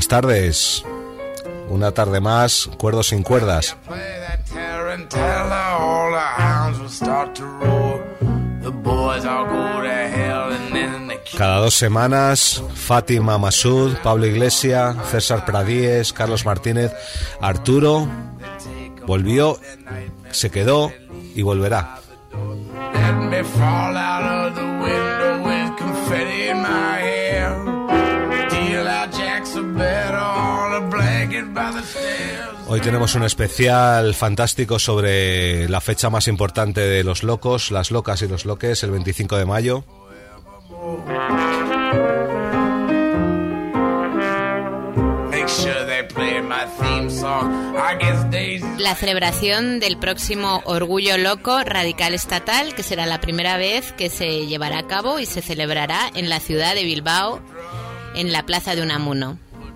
buenas tardes. Una tarde más, Cuerdos sin Cuerdas. Cada 2 semanas, Fátima Masud, Pablo Iglesias, César Pradíes, Carlos Martínez, Arturo volvió, se quedó y volverá. Hoy tenemos un especial fantástico sobre la fecha más importante de los locos, las locas y los loques, el 25 de mayo. La celebración del próximo Orgullo Loco Radical Estatal, que será la primera vez que se llevará a cabo y se celebrará en la ciudad de Bilbao, en la Plaza de Unamuno.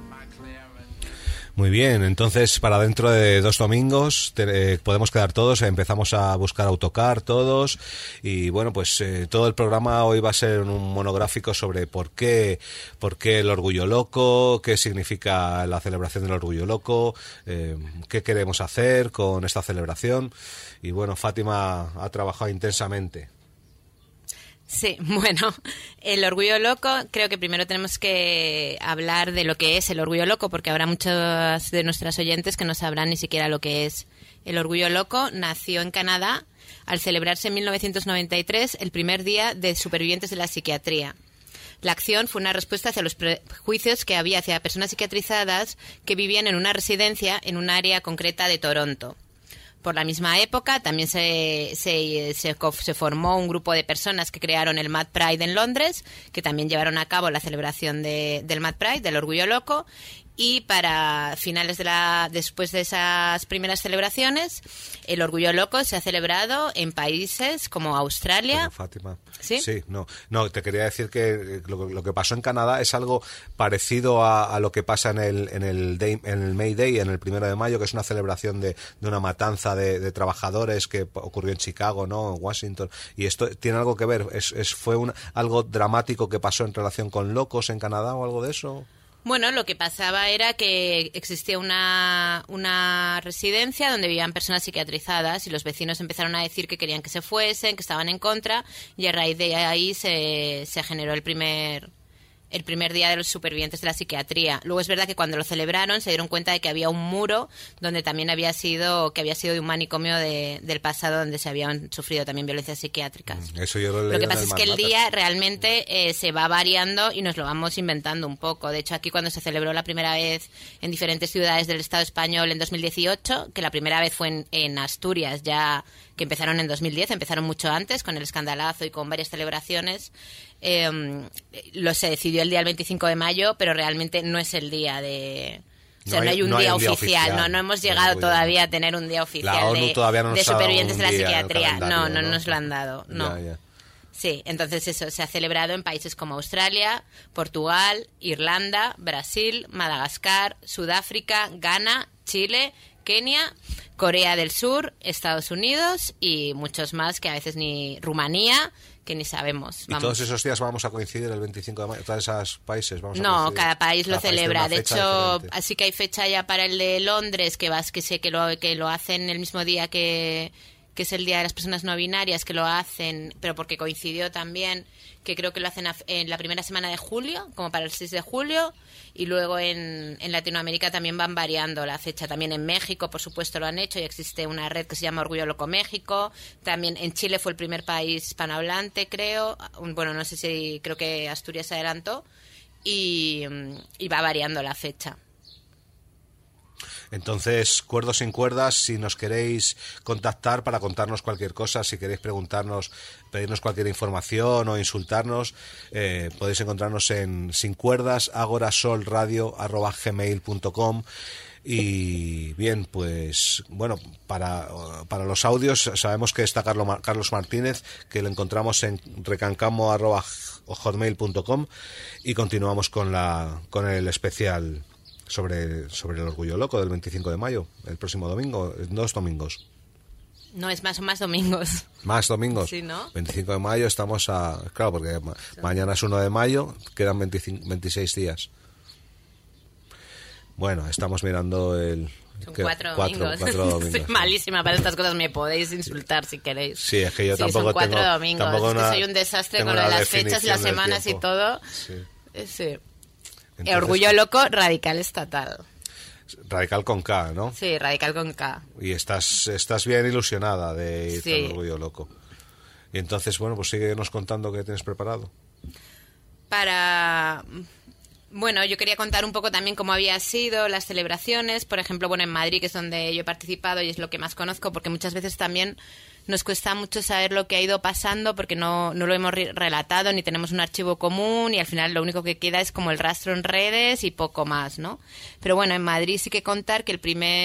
Muy bien, entonces para dentro de 2 domingos podemos quedar todos, empezamos a buscar autocar todos y bueno, pues todo el programa hoy va a ser un monográfico sobre por qué el Orgullo Loco, qué significa la celebración del Orgullo Loco, qué queremos hacer con esta celebración y bueno, Fátima ha trabajado intensamente. Sí, bueno, el Orgullo Loco, creo que primero tenemos que hablar de lo que es el Orgullo Loco, porque habrá muchos de nuestras oyentes que no sabrán ni siquiera lo que es. El Orgullo Loco nació en Canadá al celebrarse en 1993 el primer día de supervivientes de la psiquiatría. La acción fue una respuesta hacia los prejuicios que había hacia personas psiquiatrizadas que vivían en una residencia en un área concreta de Toronto. Por la misma época también se formó un grupo de personas que crearon el Mad Pride en Londres, que también llevaron a cabo la celebración del Mad Pride, del Orgullo Loco, y para finales después de esas primeras celebraciones, el Orgullo Loco se ha celebrado en países como Australia. Como Fátima. ¿Sí? Sí, no, te quería decir que lo que pasó en Canadá es algo parecido a lo que pasa en el May Day, en el 1 de mayo, que es una celebración de una matanza de trabajadores que ocurrió en Chicago, ¿no? En Washington. Y esto tiene algo que ver, fue algo dramático que pasó en relación con locos en Canadá o algo de eso. Bueno, lo que pasaba era que existía una residencia donde vivían personas psiquiatrizadas y los vecinos empezaron a decir que querían que se fuesen, que estaban en contra, y a raíz de ahí se generó el primer día de los supervivientes de la psiquiatría. Luego es verdad que cuando lo celebraron se dieron cuenta de que había un muro donde también había sido de un manicomio del pasado donde se habían sufrido también violencias psiquiátricas. Eso yo lo que pasa es que el día realmente se va variando y nos lo vamos inventando un poco. De hecho, aquí cuando se celebró la primera vez en diferentes ciudades del Estado español en 2018, que la primera vez fue en Asturias, ya que empezaron en 2010, empezaron mucho antes con el escandalazo y con varias celebraciones. Se decidió el día del 25 de mayo, pero realmente no es el día de... O sea, no hay un día oficial. No hemos llegado todavía a tener un día oficial de supervivientes de la psiquiatría. No nos lo han dado. No. Ya. Sí, entonces eso se ha celebrado en países como Australia, Portugal, Irlanda, Brasil, Madagascar, Sudáfrica, Ghana, Chile, Kenia, Corea del Sur, Estados Unidos y muchos más que a veces ni... Rumanía, que ni sabemos. Vamos. ¿Y todos esos días vamos a coincidir el 25 de mayo? ¿Todos esos países vamos a coincidir? No, cada país lo celebra. De hecho, así que hay fecha ya para el de Londres, que sé que lo hacen el mismo día que es el Día de las Personas No Binarias, que lo hacen, pero porque coincidió también, que creo que lo hacen en la primera semana de julio, como para el 6 de julio, y luego en Latinoamérica también van variando la fecha. También en México, por supuesto, lo han hecho, y existe una red que se llama Orgullo Loco México. También en Chile fue el primer país hispanohablante, creo. Bueno, no sé si creo que Asturias se adelantó, y va variando la fecha. Entonces, Cuerdos sin Cuerdas, si nos queréis contactar para contarnos cualquier cosa, si queréis preguntarnos, pedirnos cualquier información o insultarnos, podéis encontrarnos en sincuerdas@agorasolradio@gmail.com. Y bien, pues bueno, para los audios sabemos que está Carlos Martínez, que lo encontramos en recancamo@hotmail.com, y continuamos con el especial sobre el Orgullo Loco del 25 de mayo, el próximo domingo, 2 domingos. No, es más domingos. ¿Más domingos? Sí, ¿no? 25 de mayo estamos claro, porque mañana es 1 de mayo, quedan 26 días. Bueno, estamos mirando el... Son 4 domingos. 4 domingos. Soy malísima para estas cosas, me podéis insultar si queréis. Sí, es que yo sí, tampoco son 4 tengo... domingos, tampoco es que soy un desastre con lo de las fechas y las semanas y todo. Sí. Sí. Entonces, Orgullo loco, radical estatal. Radical con K, ¿no? Sí, radical con K. Y estás bien ilusionada de ir Sí. al Orgullo Loco. Y entonces, bueno, pues síguenos contando qué tienes preparado. Bueno, yo quería contar un poco también cómo había sido las celebraciones. Por ejemplo, bueno, en Madrid, que es donde yo he participado y es lo que más conozco, porque muchas veces también nos cuesta mucho saber lo que ha ido pasando porque no lo hemos relatado ni tenemos un archivo común y al final lo único que queda es como el rastro en redes y poco más, ¿no? Pero bueno, en Madrid sí que contar que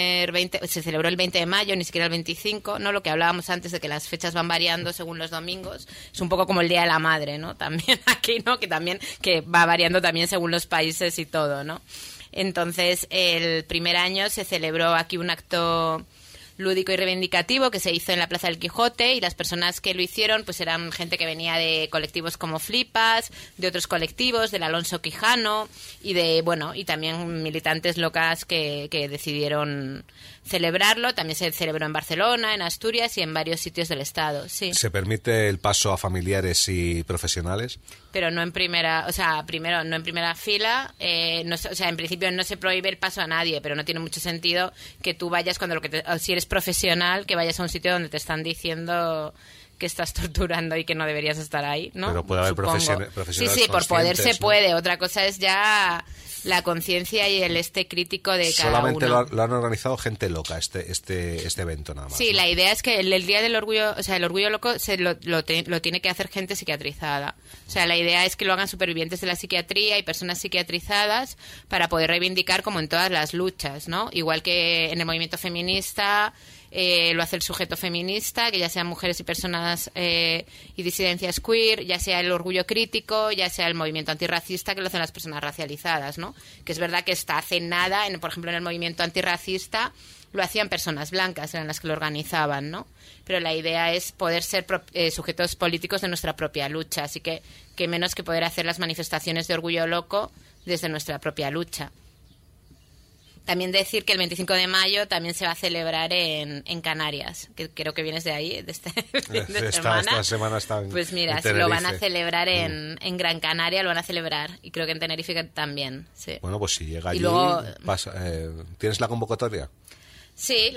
se celebró el 20 de mayo, ni siquiera el 25, ¿no? Lo que hablábamos antes de que las fechas van variando según los domingos. Es un poco como el Día de la Madre, ¿no? También aquí, ¿no? Que va variando también según los países y todo, ¿no? Entonces, el primer año se celebró aquí un acto lúdico y reivindicativo que se hizo en la Plaza del Quijote y las personas que lo hicieron pues eran gente que venía de colectivos como Flipas, de otros colectivos, del Alonso Quijano y y también militantes locas que decidieron celebrarlo. También se celebró en Barcelona, en Asturias y en varios sitios del estado, sí. ¿Se permite el paso a familiares y profesionales? Pero no en primera, primero no en primera fila, en principio no se prohíbe el paso a nadie, pero no tiene mucho sentido que tú vayas si eres profesional, que vayas a un sitio donde te están diciendo que estás torturando y que no deberías estar ahí, ¿no? Pero puede haber profesionales Sí, por poder se ¿no? puede. Otra cosa es ya la conciencia y el crítico de cada Solamente uno. lo han organizado gente loca, este evento nada más. Sí, ¿no? La idea es que el Día del Orgullo, el Orgullo Loco lo tiene que hacer gente psiquiatrizada. O sea, la idea es que lo hagan supervivientes de la psiquiatría y personas psiquiatrizadas para poder reivindicar como en todas las luchas, ¿no? Igual que en el movimiento feminista lo hace el sujeto feminista, que ya sean mujeres y personas y disidencias queer, ya sea el orgullo crítico, ya sea el movimiento antirracista, que lo hacen las personas racializadas, ¿no? Que es verdad que hace nada, por ejemplo, en el movimiento antirracista lo hacían personas blancas, eran las que lo organizaban, ¿no? Pero la idea es poder ser sujetos políticos de nuestra propia lucha, así que menos que poder hacer las manifestaciones de orgullo loco desde nuestra propia lucha. También decir que el 25 de mayo también se va a celebrar en Canarias, que creo que vienes de ahí, de este fin de semana. Esta semana está en Pues mira, en lo van a celebrar en Gran Canaria, lo van a celebrar, y creo que en Tenerife también, sí. Bueno, pues si llega allí, luego, ¿tienes la convocatoria? Sí,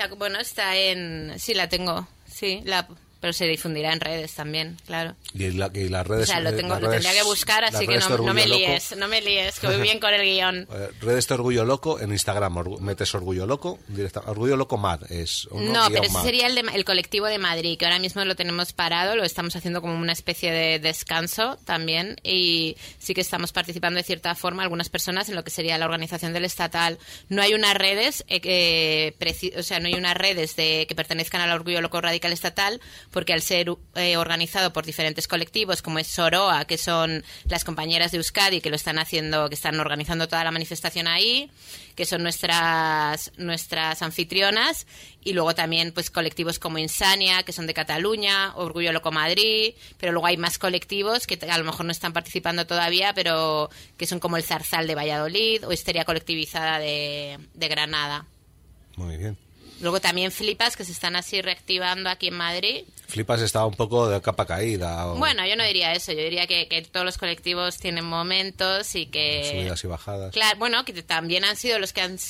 sí, la tengo, sí, pero se difundirá en redes también, claro. Y las redes... O sea, lo tendría que buscar, así que no me líes, que voy bien con el guión. Redes de Orgullo Loco en Instagram, metes Orgullo Loco, Orgullo Loco Mad es... No, pero ese sería el colectivo de Madrid, que ahora mismo lo tenemos parado, lo estamos haciendo como una especie de descanso también, y sí que estamos participando de cierta forma algunas personas en lo que sería la organización del estatal. No hay unas redes, no hay unas redes que pertenezcan al Orgullo Loco Radical Estatal, porque al ser organizado por diferentes colectivos, como es Soroa, que son las compañeras de Euskadi que están organizando toda la manifestación ahí, que son nuestras anfitrionas, y luego también pues colectivos como Insania, que son de Cataluña, Orgullo Loco Madrid, pero luego hay más colectivos que a lo mejor no están participando todavía, pero que son como el Zarzal de Valladolid o Histeria Colectivizada de Granada. Muy bien. Luego también Flipas, que se están así reactivando aquí en Madrid. Flipas estaba un poco de capa caída. Bueno, yo no diría eso. Yo diría que todos los colectivos tienen momentos y que... Subidas y bajadas. Claro, bueno, que también han sido los que han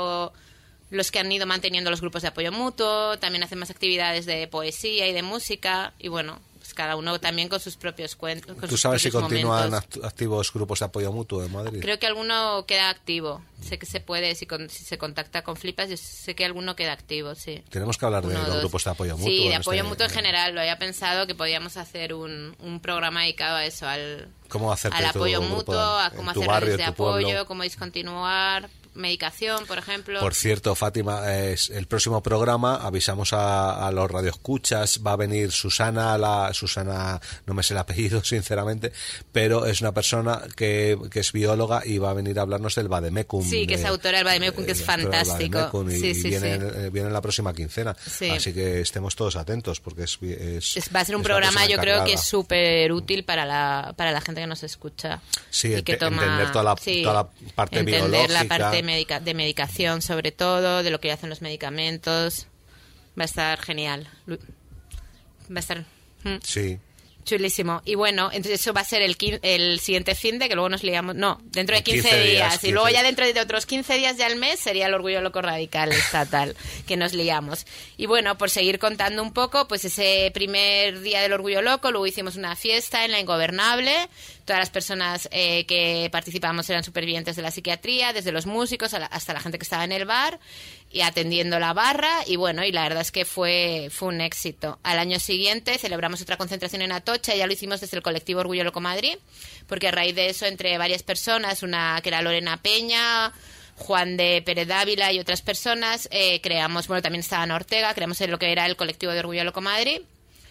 ido manteniendo los grupos de apoyo mutuo. También hacen más actividades de poesía y de música. Y bueno, pues cada uno también con sus propios cuentos. ¿Tú sabes si continúan activos grupos de apoyo mutuo en Madrid? Creo que alguno queda activo. Sé que se puede, si se contacta con Flipas, yo sé que alguno queda activo, sí. Tenemos que hablar de los grupos de apoyo mutuo. Sí, de apoyo mutuo en general. Lo había pensado que podíamos hacer un programa dedicado a eso, al apoyo mutuo, a cómo hacer redes de apoyo, cómo discontinuar medicación, por ejemplo. Por cierto, Fátima, el próximo programa avisamos a los radioescuchas, va a venir Susana, no me sé el apellido sinceramente, pero es una persona que es bióloga y va a venir a hablarnos del Vademecum. Sí, que es autora del Vademecum, que es fantástico. Y viene en la próxima quincena, así que estemos todos atentos porque va a ser un programa, yo creo que es súper útil para la gente que nos escucha. Sí, y que entender toda la parte entender biológica, la parte de medicación sobre todo, de lo que hacen los medicamentos. Va a estar genial. Va a estar... Sí. Chulísimo. Y bueno, entonces eso va a ser el siguiente fin de que luego nos liamos. No, dentro de 15 días. 15. Y luego ya dentro de otros 15 días ya al mes sería el Orgullo Loco Radical estatal, que nos liamos. Y bueno, por seguir contando un poco, pues ese primer día del Orgullo Loco, luego hicimos una fiesta en La Ingobernable. Todas las personas que participamos eran supervivientes de la psiquiatría, desde los músicos hasta la gente que estaba en el bar y atendiendo la barra, y bueno, y la verdad es que fue un éxito. Al año siguiente celebramos otra concentración en Atocha, ya lo hicimos desde el colectivo Orgullo Loco Madrid, porque a raíz de eso, entre varias personas, una que era Lorena Peña, Juan de Pérez Dávila y otras personas, creamos, bueno, también estaba Ana Ortega, creamos lo que era el colectivo de Orgullo Loco Madrid.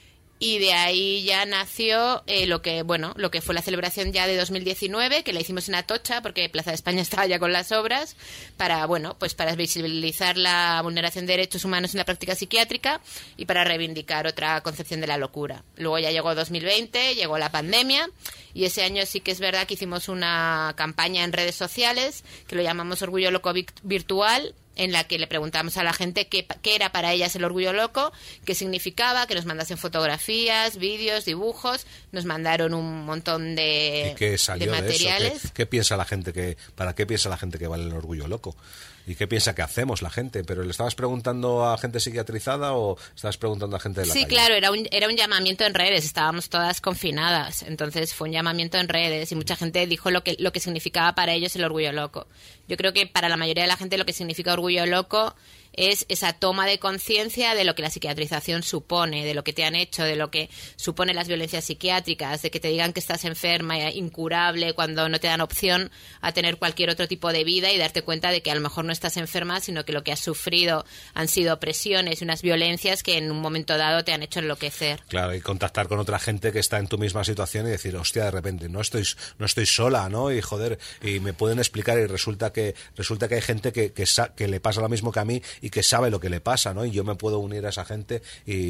Y de ahí ya nació lo que fue la celebración ya de 2019, que la hicimos en Atocha, porque Plaza de España estaba ya con las obras, para visibilizar la vulneración de derechos humanos en la práctica psiquiátrica y para reivindicar otra concepción de la locura. Luego ya llegó 2020, llegó la pandemia, y ese año sí que es verdad que hicimos una campaña en redes sociales, que lo llamamos Orgullo Loco Virtual, en la que le preguntamos a la gente qué era para ellas el Orgullo Loco, qué significaba, que nos mandasen fotografías, vídeos, dibujos, nos mandaron un montón de materiales. De eso? ¿Qué piensa la gente para qué piensa la gente que vale el Orgullo Loco? ¿Y qué piensa que hacemos la gente? ¿Pero le estabas preguntando a gente psiquiatrizada o estabas preguntando a gente de la calle? Sí, claro, era un llamamiento en redes, estábamos todas confinadas, entonces fue un llamamiento en redes y mucha gente dijo lo que significaba para ellos el Orgullo Loco. Yo creo que para la mayoría de la gente lo que significa Orgullo Loco es esa toma de conciencia de lo que la psiquiatrización supone, de lo que te han hecho, de lo que supone las violencias psiquiátricas, de que te digan que estás enferma, incurable, cuando no te dan opción a tener cualquier otro tipo de vida y darte cuenta de que a lo mejor no estás enferma, sino que lo que has sufrido han sido opresiones y unas violencias que en un momento dado te han hecho enloquecer. Claro, y contactar con otra gente que está en tu misma situación y decir, hostia, de repente no estoy sola, ¿no? Y joder, y me pueden explicar y resulta que hay gente que le pasa lo mismo que a mí y que sabe lo que le pasa, ¿no? Y yo me puedo unir a esa gente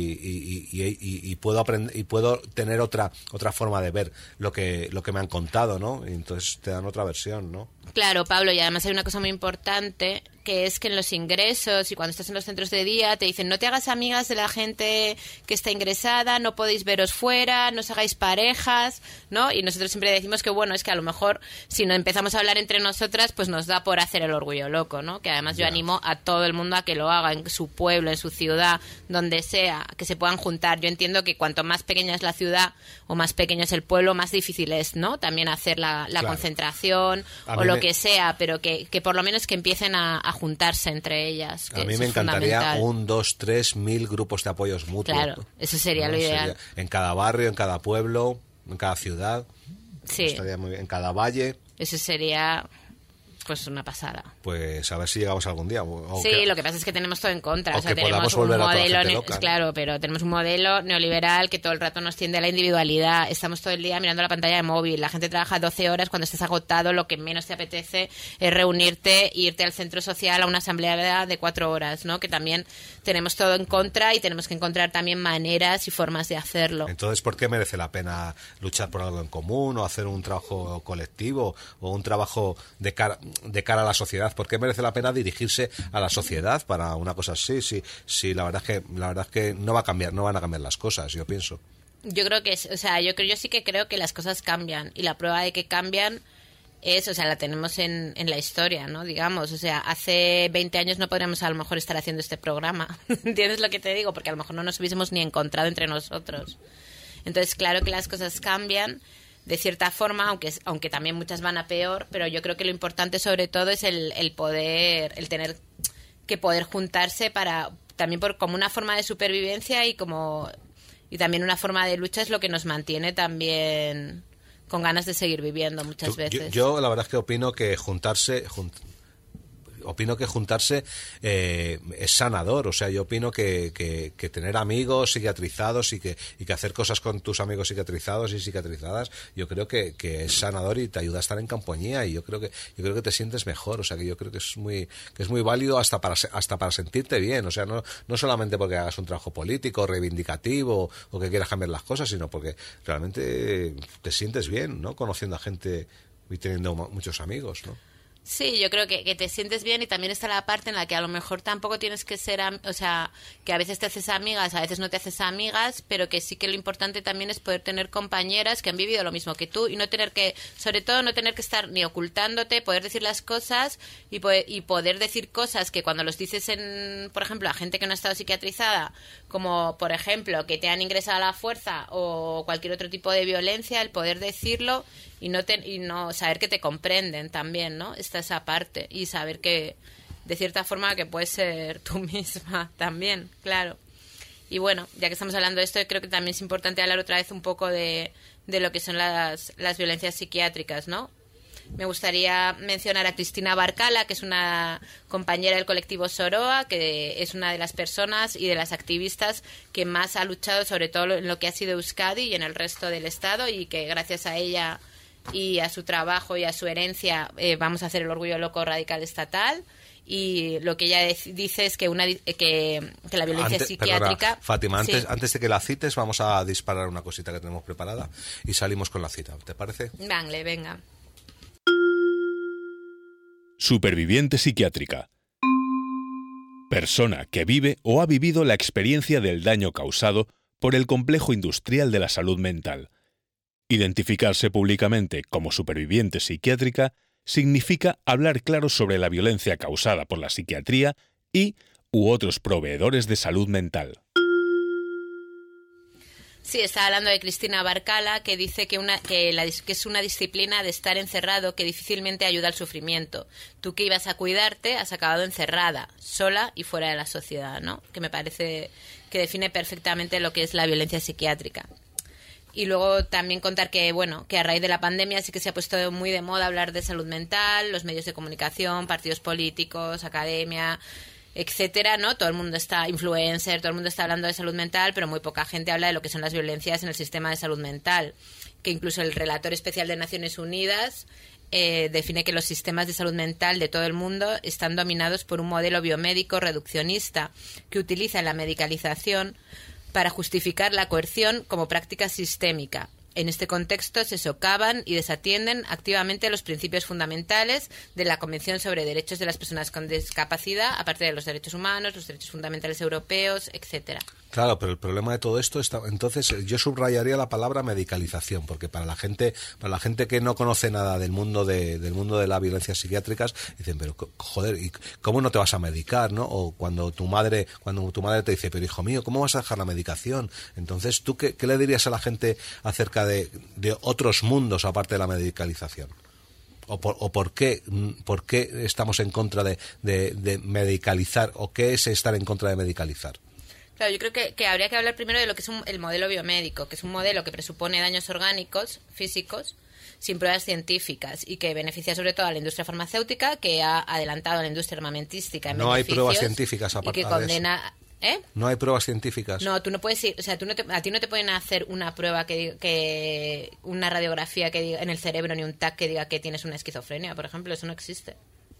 y puedo aprender y puedo tener otra forma de ver lo que me han contado, ¿no? Y entonces te dan otra versión, ¿no? Claro, Pablo, y además hay una cosa muy importante, que es que en los ingresos y cuando estás en los centros de día te dicen no te hagas amigas de la gente que está ingresada, no podéis veros fuera, no os hagáis parejas, ¿no? Y nosotros siempre decimos que bueno, es que a lo mejor si no empezamos a hablar entre nosotras, pues nos da por hacer el Orgullo Loco, ¿no? Que además yo animo a todo el mundo a que lo haga en su pueblo, en su ciudad, donde sea, que se puedan juntar. Yo entiendo que cuanto más pequeña es la ciudad o más pequeño es el pueblo, más difícil es, ¿no? También hacer la claro. concentración o lo que sea, pero que por lo menos que empiecen a juntarse entre ellas. Que a mí me encantaría 1, 2, 3 mil grupos de apoyos mutuos. Claro, eso sería lo ideal. En cada barrio, en cada pueblo, en cada ciudad. Sí. Estaría muy bien. En cada valle. Eso sería... pues una pasada. Pues a ver si llegamos algún día. Sí, lo que pasa es que tenemos todo en contra. O sea, tenemos un modelo, claro, pero tenemos un modelo neoliberal que todo el rato nos tiende a la individualidad. Estamos todo el día mirando la pantalla de móvil. La gente trabaja 12 horas. Cuando estás agotado, lo que menos te apetece es reunirte e irte al centro social a una asamblea de 4 horas, ¿no? Que también tenemos todo en contra y tenemos que encontrar también maneras y formas de hacerlo. Entonces, ¿por qué merece la pena luchar por algo en común o hacer un trabajo colectivo o un trabajo de cara a la sociedad? ¿Por qué merece la pena dirigirse a la sociedad para una cosa así? Sí, la verdad es que no van a cambiar las cosas, yo pienso. Yo creo que yo sí que creo que las cosas cambian y la prueba de que cambian la tenemos en la historia, ¿no? Digamos, hace 20 años no podríamos a lo mejor estar haciendo este programa. ¿Entiendes lo que te digo? Porque a lo mejor no nos hubiésemos ni encontrado entre nosotros. Entonces, claro que las cosas cambian de cierta forma, aunque también muchas van a peor, pero yo creo que lo importante sobre todo es el tener que poder juntarse también como una forma de supervivencia y también una forma de lucha es lo que nos mantiene también con ganas de seguir viviendo muchas veces. Yo la verdad es que opino que juntarse es sanador. O sea, yo opino que tener amigos psiquiatrizados y que hacer cosas con tus amigos psiquiatrizados y psiquiatrizadas, yo creo que es sanador y te ayuda a estar en compañía, y yo creo que te sientes mejor. O sea, que yo creo que es muy válido hasta para sentirte bien. O sea, no solamente porque hagas un trabajo político, reivindicativo o que quieras cambiar las cosas, sino porque realmente te sientes bien, ¿no? Conociendo a gente y teniendo muchos amigos, ¿no? Sí, yo creo que te sientes bien y también está la parte en la que a lo mejor tampoco tienes que ser, o sea, que a veces te haces amigas, a veces no te haces amigas, pero que sí que lo importante también es poder tener compañeras que han vivido lo mismo que tú y no tener que, sobre todo no tener que estar ni ocultándote, poder decir las cosas y poder decir cosas que cuando los dices por ejemplo, a gente que no ha estado psiquiatrizada, como por ejemplo que te han ingresado a la fuerza o cualquier otro tipo de violencia, el poder decirlo y no saber que te comprenden también, ¿no? Está esa parte y saber que de cierta forma que puedes ser tú misma también, claro. Y bueno, ya que estamos hablando de esto, creo que también es importante hablar otra vez un poco de lo que son las violencias psiquiátricas, ¿no? Me gustaría mencionar a Cristina Barcala, que es una compañera del colectivo Soroa, que es una de las personas y de las activistas que más ha luchado sobre todo en lo que ha sido Euskadi y en el resto del Estado, y que gracias a ella y a su trabajo y a su herencia vamos a hacer el orgullo loco radical estatal. Y lo que ella dice es que la violencia psiquiátrica... Perdona, Fátima, sí. antes de que la cites vamos a disparar una cosita que tenemos preparada y salimos con la cita, ¿te parece? Venga. Superviviente psiquiátrica. Persona que vive o ha vivido la experiencia del daño causado por el complejo industrial de la salud mental. Identificarse públicamente como superviviente psiquiátrica significa hablar claro sobre la violencia causada por la psiquiatría u otros proveedores de salud mental. Sí, está hablando de Cristina Barcala, que dice que es una disciplina de estar encerrado que difícilmente ayuda al sufrimiento. Tú que ibas a cuidarte has acabado encerrada, sola y fuera de la sociedad, ¿no? Que me parece que define perfectamente lo que es la violencia psiquiátrica. Y luego también contar que a raíz de la pandemia sí que se ha puesto muy de moda hablar de salud mental, los medios de comunicación, partidos políticos, academia, etcétera, ¿no? Todo el mundo todo el mundo está hablando de salud mental, pero muy poca gente habla de lo que son las violencias en el sistema de salud mental, que incluso el relator especial de Naciones Unidas define que los sistemas de salud mental de todo el mundo están dominados por un modelo biomédico reduccionista que utiliza la medicalización para justificar la coerción como práctica sistémica. En este contexto se socavan y desatienden activamente los principios fundamentales de la Convención sobre Derechos de las Personas con Discapacidad, aparte de los derechos humanos, los derechos fundamentales europeos, etcétera. Claro, pero el problema de todo esto está, entonces yo subrayaría la palabra medicalización, porque para la gente que no conoce nada del mundo de las violencias psiquiátricas, dicen, pero joder, ¿y cómo no te vas a medicar, no? O cuando tu madre te dice, pero hijo mío, ¿cómo vas a dejar la medicación? Entonces, ¿tú qué le dirías a la gente acerca de otros mundos aparte de la medicalización? ¿O por qué estamos en contra de medicalizar? ¿O qué es estar en contra de medicalizar? Claro, yo creo que habría que hablar primero de lo que es el modelo biomédico, que es un modelo que presupone daños orgánicos, físicos, sin pruebas científicas y que beneficia sobre todo a la industria farmacéutica, que ha adelantado a la industria armamentística en no beneficios. No hay pruebas científicas aparte y que condena, de eso. No hay pruebas científicas. No, tú no puedes ir, o sea, a ti no te pueden hacer una prueba una radiografía que diga en el cerebro ni un TAC que diga que tienes una esquizofrenia, por ejemplo, eso no existe.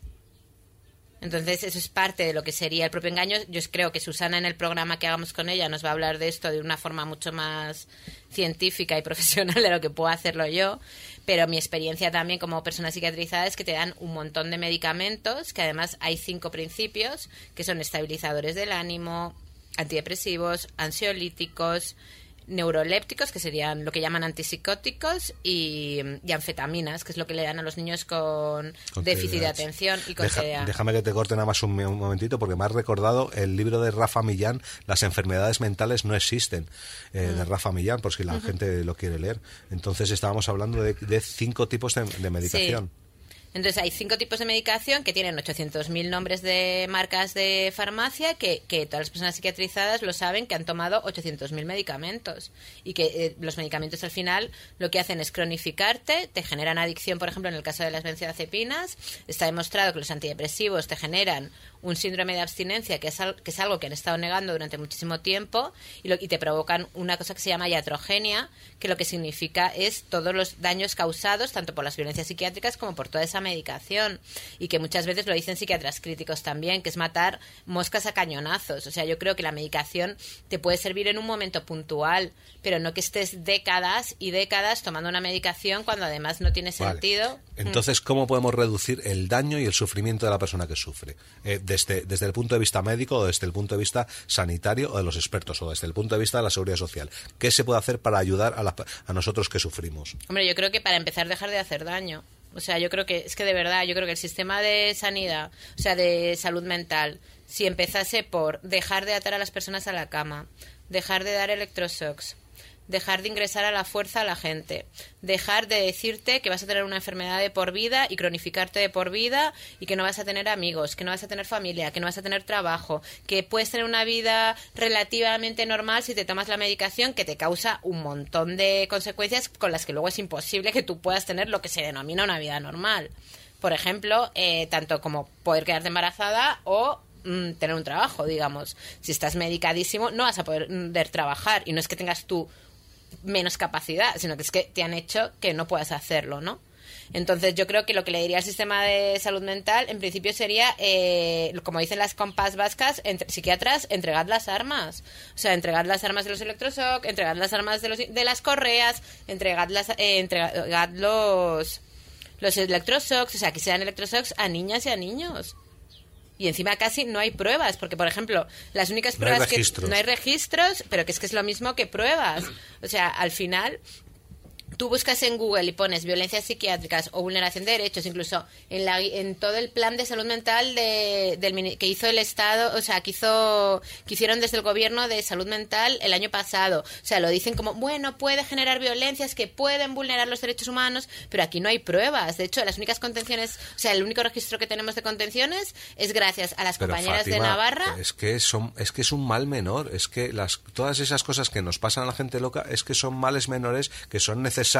Entonces, eso es parte de lo que sería el propio engaño. Yo creo que Susana, en el programa que hagamos con ella, nos va a hablar de esto de una forma mucho más científica y profesional de lo que puedo hacerlo yo. Pero mi experiencia también como persona psiquiatrizada es que te dan un montón de medicamentos, que además hay 5 principios, que son estabilizadores del ánimo, antidepresivos, ansiolíticos, neurolépticos, que serían lo que llaman antipsicóticos, y anfetaminas, que es lo que le dan a los niños con déficit de atención y con TDA. Déjame que te corte nada más un momentito, porque me has recordado el libro de Rafa Millán, Las enfermedades mentales no existen, de Rafa Millán, por si la gente lo quiere leer. Entonces estábamos hablando de 5 tipos de medicación. Sí. Entonces hay 5 tipos de medicación que tienen 800.000 nombres de marcas de farmacia que todas las personas psiquiatrizadas lo saben, que han tomado 800.000 medicamentos y que los medicamentos al final lo que hacen es cronificarte, te generan adicción. Por ejemplo, en el caso de las benzodiazepinas está demostrado que los antidepresivos te generan un síndrome de abstinencia, que es algo que han estado negando durante muchísimo tiempo, y te provocan una cosa que se llama iatrogenia, que lo que significa es todos los daños causados tanto por las violencias psiquiátricas como por toda esa medicación, y que muchas veces lo dicen psiquiatras críticos también, que es matar moscas a cañonazos. O sea, yo creo que la medicación te puede servir en un momento puntual, pero no que estés décadas y décadas tomando una medicación cuando además no tiene sentido. Entonces, ¿cómo podemos reducir el daño y el sufrimiento de la persona que sufre? Desde el punto de vista médico, o desde el punto de vista sanitario, o de los expertos, o desde el punto de vista de la seguridad social. ¿Qué se puede hacer para ayudar a nosotros que sufrimos? Hombre, yo creo que para empezar, dejar de hacer daño. O sea, yo creo que de verdad, yo creo que el sistema de sanidad, o sea, de salud mental, si empezase por dejar de atar a las personas a la cama, dejar de dar electroshocks, dejar de ingresar a la fuerza a la gente, dejar de decirte que vas a tener una enfermedad de por vida y cronificarte de por vida, y que no vas a tener amigos, que no vas a tener familia, que no vas a tener trabajo, que puedes tener una vida relativamente normal si te tomas la medicación, que te causa un montón de consecuencias con las que luego es imposible que tú puedas tener lo que se denomina una vida normal. Por ejemplo, tanto como poder quedarte embarazada o tener un trabajo, digamos. Si estás medicadísimo no vas a poder trabajar, y no es que tengas tú menos capacidad, sino que es que te han hecho que no puedas hacerlo, ¿no? Entonces yo creo que lo que le diría al sistema de salud mental en principio sería, como dicen las compas vascas, psiquiatras, entregad las armas. O sea, entregad las armas de los electroshock, entregad las armas de las correas, entregad los electroshocks, o sea, que sean electroshocks a niñas y a niños. Y encima casi no hay pruebas, porque, por ejemplo, las únicas pruebas no hay registros, pero que es lo mismo que pruebas. O sea, al final, tú buscas en Google y pones violencias psiquiátricas o vulneración de derechos, incluso en todo el plan de salud mental que hizo el Estado, o sea, que hicieron desde el gobierno de salud mental el año pasado. O sea, lo dicen como, bueno, puede generar violencias que pueden vulnerar los derechos humanos, pero aquí no hay pruebas. De hecho, las únicas contenciones, o sea, el único registro que tenemos de contenciones es gracias a las compañeras de Navarra. Es que es un mal menor. Es que todas esas cosas que nos pasan a la gente loca es que son males menores que son necesarios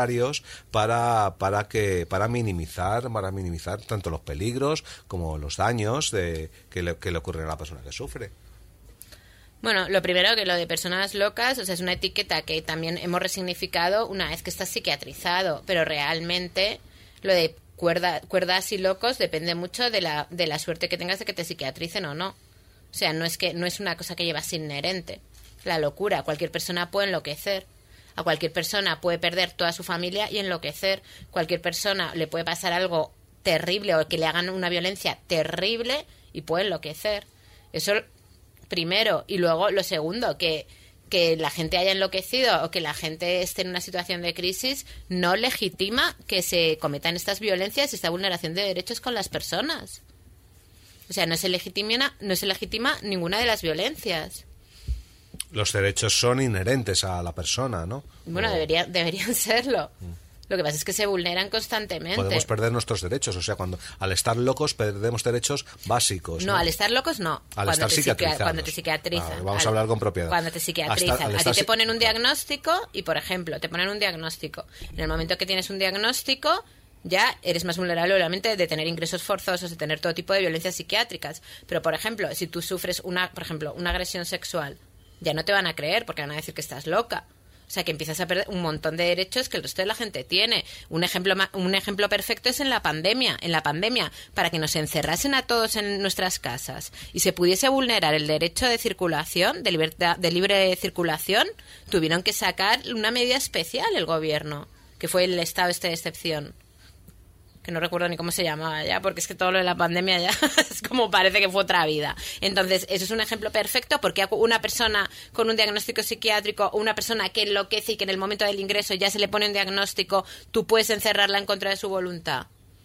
para minimizar tanto los peligros como los daños que le ocurren a la persona que sufre. Bueno, lo primero, que lo de personas locas, o sea, es una etiqueta que también hemos resignificado una vez que estás psiquiatrizado, pero realmente lo de cuerdas y locos depende mucho de la suerte que tengas de que te psiquiatricen o no. O sea, no es una cosa que llevas inherente. La locura, cualquier persona puede enloquecer. A cualquier persona puede perder toda su familia y enloquecer. Cualquier persona le puede pasar algo terrible o que le hagan una violencia terrible y puede enloquecer. Eso primero. Y luego lo segundo, que la gente haya enloquecido o que la gente esté en una situación de crisis no legitima que se cometan estas violencias y esta vulneración de derechos con las personas. O sea, no se legitima ninguna de las violencias. Los derechos son inherentes a la persona, ¿no? Bueno, deberían serlo. Lo que pasa es que se vulneran constantemente. Podemos perder nuestros derechos, o sea, al estar locos perdemos derechos básicos. No, al estar locos no. Al estar psiquiatrizados. Cuando te psiquiatrizan. Vamos a hablar con propiedad. Cuando te psiquiatrizan. A ti te ponen un diagnóstico y, por ejemplo, te ponen un diagnóstico. En el momento que tienes un diagnóstico, ya eres más vulnerable, obviamente, de tener ingresos forzosos, de tener todo tipo de violencias psiquiátricas. Pero, por ejemplo, si tú sufres una agresión sexual, ya no te van a creer porque van a decir que estás loca. O sea, que empiezas a perder un montón de derechos que el resto de la gente tiene. Un ejemplo perfecto es en la pandemia. En la pandemia, para que nos encerrasen a todos en nuestras casas y se pudiese vulnerar el derecho de circulación, de libre circulación, tuvieron que sacar una medida especial el gobierno, que fue el estado de excepción. Que no recuerdo ni cómo se llamaba ya, porque es que todo lo de la pandemia ya es como parece que fue otra vida. Entonces, eso es un ejemplo perfecto, porque una persona con un diagnóstico psiquiátrico o una persona que enloquece y que en el momento del ingreso ya se le pone un diagnóstico, tú puedes encerrarla en contra de su voluntad.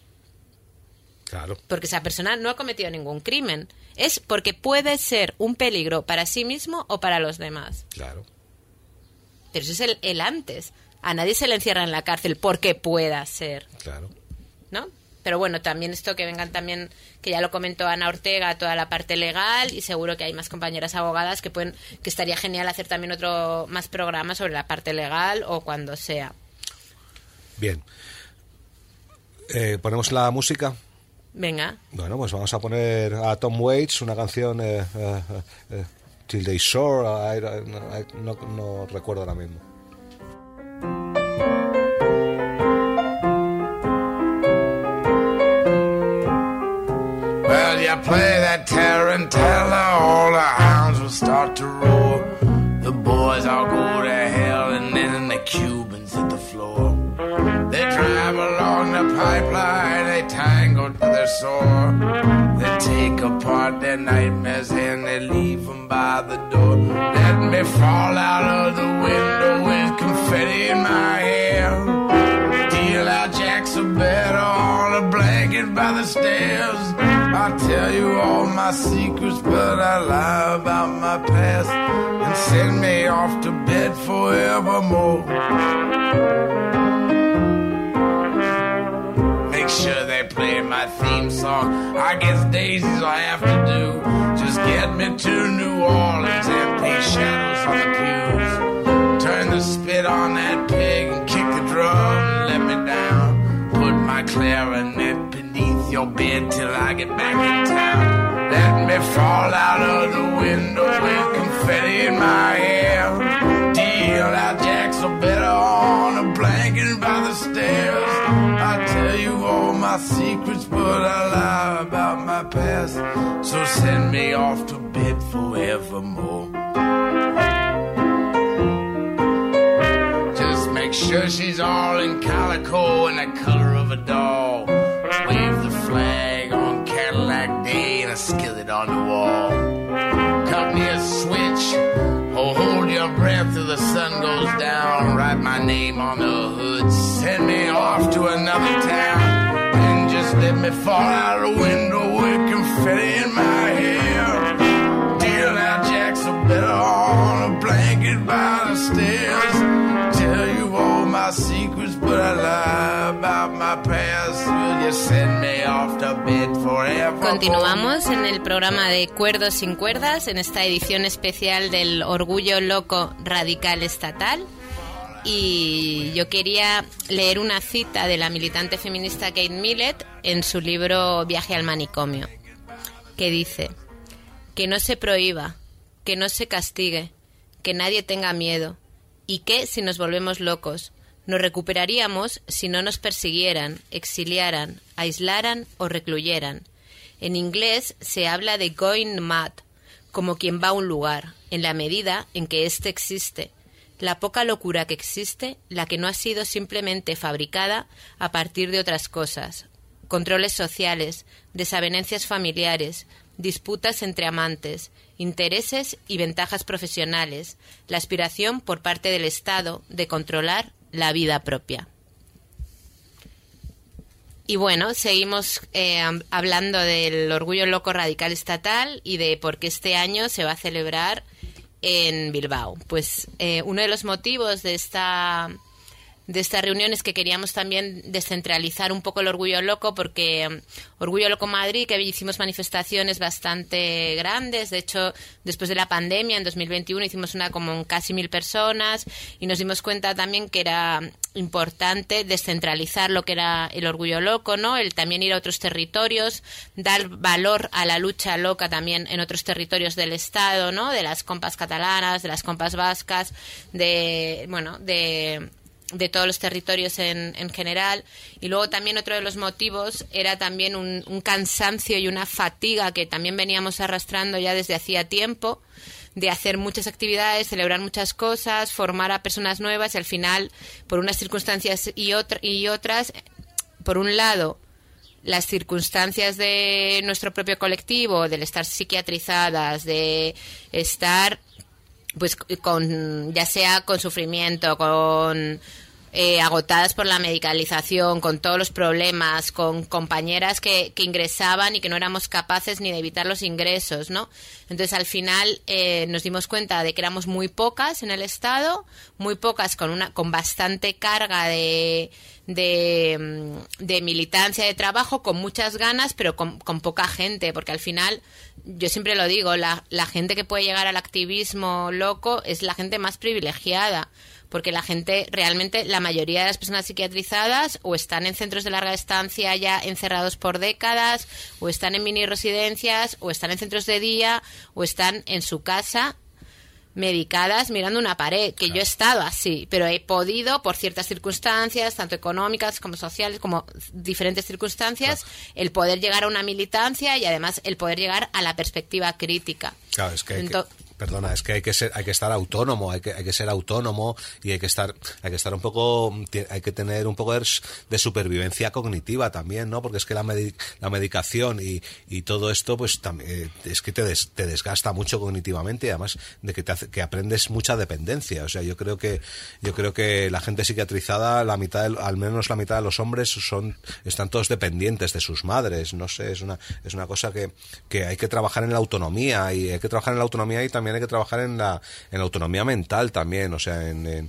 Claro. Porque esa persona no ha cometido ningún crimen. Es porque puede ser un peligro para sí mismo o para los demás. Claro. Pero eso es el antes. A nadie se le encierra en la cárcel porque pueda ser. Claro. ¿No? Pero bueno, también esto que vengan también, que ya lo comentó Ana Ortega, toda la parte legal, y seguro que hay más compañeras abogadas que estaría genial hacer también más programas sobre la parte legal o cuando sea. Bien. ¿Ponemos la música? Venga. Bueno, pues vamos a poner a Tom Waits una canción Till They Soar, no recuerdo ahora mismo. Well, you play that tarantella, all the hounds will start to roar. The boys all go to hell, and then the Cubans hit the floor. They drive along the pipeline, they tangle to their sore. They take apart their nightmares and they leave them by the door. Let me fall out of the window with confetti in my hair. Deal out jacks of better on a blanket by the stairs. I'll tell you all my secrets, but I lie about my past and send me off to bed forevermore. Make sure they play my theme song. I guess Daisy's all I have to do. Just get me to New Orleans and paint shadows on the pews. Turn the spit on that pig and kick the drum and let me down. Put my clarinet beneath your bed till I get back in town. Let me fall out of the window with confetti in my hair. Deal out jacks or better on a blanket by the stairs. I tell you all my secrets, but I lie about my past. So send me off to bed forevermore. Just make sure she's all in calico and the color of a doll. Wave the flag on Cadillac Day and a skillet on the wall. Cut me a switch, oh hold your breath till the sun goes down. Write my name on the hood, send me off to another town. And just let me fall out the window with confetti in my hair. Deal out jacks are better on a blanket by the stairs. Tell you all my secrets, but I lie about my past. Will you send me off to bed forever? Continuamos en el programa de Cuerdos sin Cuerdas, en esta edición especial del Orgullo Loco Radical Estatal. Y yo quería leer una cita de la militante feminista Kate Millett en su libro Viaje al manicomio, que dice: que no se prohíba, que no se castigue, que nadie tenga miedo, y que, si nos volvemos locos, nos recuperaríamos si no nos persiguieran, exiliaran, aislaran o recluyeran. En inglés se habla de going mad, como quien va a un lugar, en la medida en que éste existe. La poca locura que existe, la que no ha sido simplemente fabricada a partir de otras cosas. Controles sociales, desavenencias familiares, disputas entre amantes, intereses y ventajas profesionales, la aspiración por parte del Estado de controlar la vida propia. Y bueno, seguimos hablando del Orgullo Loco Radical Estatal y de por qué este año se va a celebrar en Bilbao. Pues uno de los motivos de esta reunión es que queríamos también descentralizar un poco el Orgullo Loco, porque Orgullo Loco Madrid, que hicimos manifestaciones bastante grandes, de hecho después de la pandemia en 2021 hicimos una como casi 1.000 personas, y nos dimos cuenta también que era importante descentralizar lo que era el Orgullo Loco, ¿no? El también ir a otros territorios, dar valor a la lucha loca también en otros territorios del Estado, ¿no? De las compas catalanas, de las compas vascas, de todos los territorios en general. Y luego también otro de los motivos era también un cansancio y una fatiga que también veníamos arrastrando ya desde hacía tiempo, de hacer muchas actividades, celebrar muchas cosas, formar a personas nuevas, y al final, por unas circunstancias y otras, por un lado, las circunstancias de nuestro propio colectivo, del estar psiquiatrizadas, de estar pues ya sea con sufrimiento, con agotadas por la medicalización, con todos los problemas, con compañeras que ingresaban y que no éramos capaces ni de evitar los ingresos, ¿no? Entonces, al final nos dimos cuenta de que éramos muy pocas en el Estado, muy pocas con bastante carga de militancia, de trabajo, con muchas ganas, pero con poca gente, porque al final, yo siempre lo digo, la gente que puede llegar al activismo loco es la gente más privilegiada, porque la gente, realmente, la mayoría de las personas psiquiatrizadas o están en centros de larga estancia ya encerrados por décadas, o están en mini residencias, o están en centros de día, o están en su casa medicadas mirando una pared, que yo he estado así, pero he podido, por ciertas circunstancias, tanto económicas como sociales, como diferentes circunstancias, el poder llegar a una militancia y además el poder llegar a la perspectiva crítica. Claro, es que hay que estar autónomo, hay que ser autónomo y hay que estar un poco, hay que tener un poco de supervivencia cognitiva también, ¿no? Porque es que la medicación y todo esto, pues también es que te desgasta mucho cognitivamente, y además de que aprendes mucha dependencia. O sea, yo creo que la gente psiquiatrizada, al menos la mitad de los hombres están todos dependientes de sus madres. No sé, es una cosa que hay que trabajar en la autonomía, y hay que trabajar en la autonomía, y también hay que trabajar en la autonomía mental también, o sea, en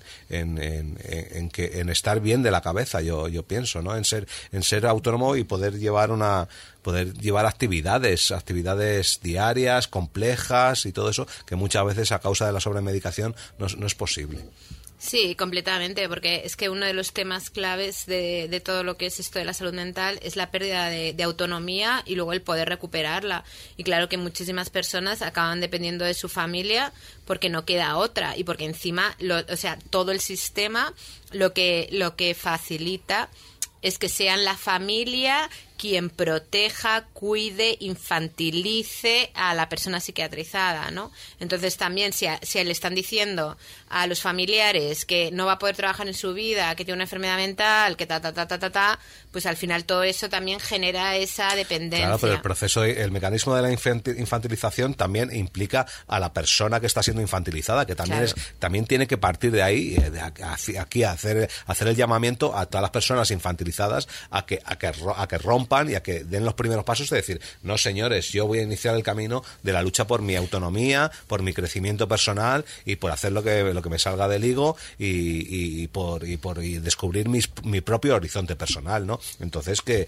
estar bien de la cabeza, yo pienso, ¿no? En ser autónomo y poder llevar actividades diarias, complejas y todo eso, que muchas veces a causa de la sobremedicación no es posible. Sí, completamente, porque es que uno de los temas claves de todo lo que es esto de la salud mental es la pérdida de autonomía y luego el poder recuperarla. Y claro que muchísimas personas acaban dependiendo de su familia porque no queda otra, y porque encima, todo el sistema lo que facilita es que sean la familia quien proteja, cuide, infantilice a la persona psiquiatrizada, ¿no? Entonces también si le están diciendo a los familiares que no va a poder trabajar en su vida, que tiene una enfermedad mental, que pues al final todo eso también genera esa dependencia. Claro, pero el mecanismo de la infantilización también implica a la persona que está siendo infantilizada, que también también tiene que partir de ahí, aquí hacer el llamamiento a todas las personas infantilizadas a que rompan y a que den los primeros pasos de decir, no señores, yo voy a iniciar el camino de la lucha por mi autonomía, por mi crecimiento personal y por hacer lo que me salga del higo y por descubrir mi propio horizonte personal, ¿no? Entonces que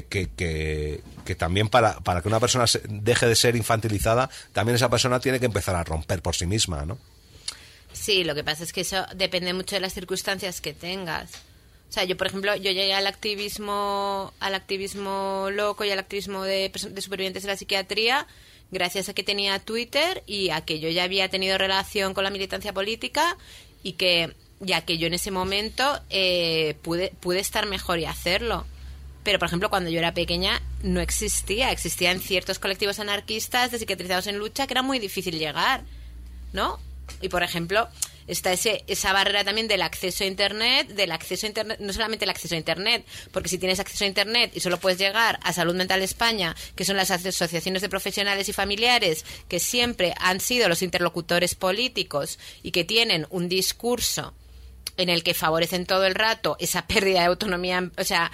también para que una persona deje de ser infantilizada, también esa persona tiene que empezar a romper por sí misma, ¿no? Sí, lo que pasa es que eso depende mucho de las circunstancias que tengas. O sea, yo, por ejemplo, llegué al activismo loco y al activismo de supervivientes de la psiquiatría gracias a que tenía Twitter y a que yo ya había tenido relación con la militancia política y que ya que yo en ese momento pude estar mejor y hacerlo. Pero, por ejemplo, cuando yo era pequeña no existía en ciertos colectivos anarquistas de psiquiatrizados en lucha que era muy difícil llegar, ¿no? Y, por ejemplo, está esa barrera también del acceso a Internet, no solamente el acceso a Internet, porque si tienes acceso a Internet y solo puedes llegar a Salud Mental España, que son las asociaciones de profesionales y familiares que siempre han sido los interlocutores políticos y que tienen un discurso en el que favorecen todo el rato esa pérdida de autonomía, o sea,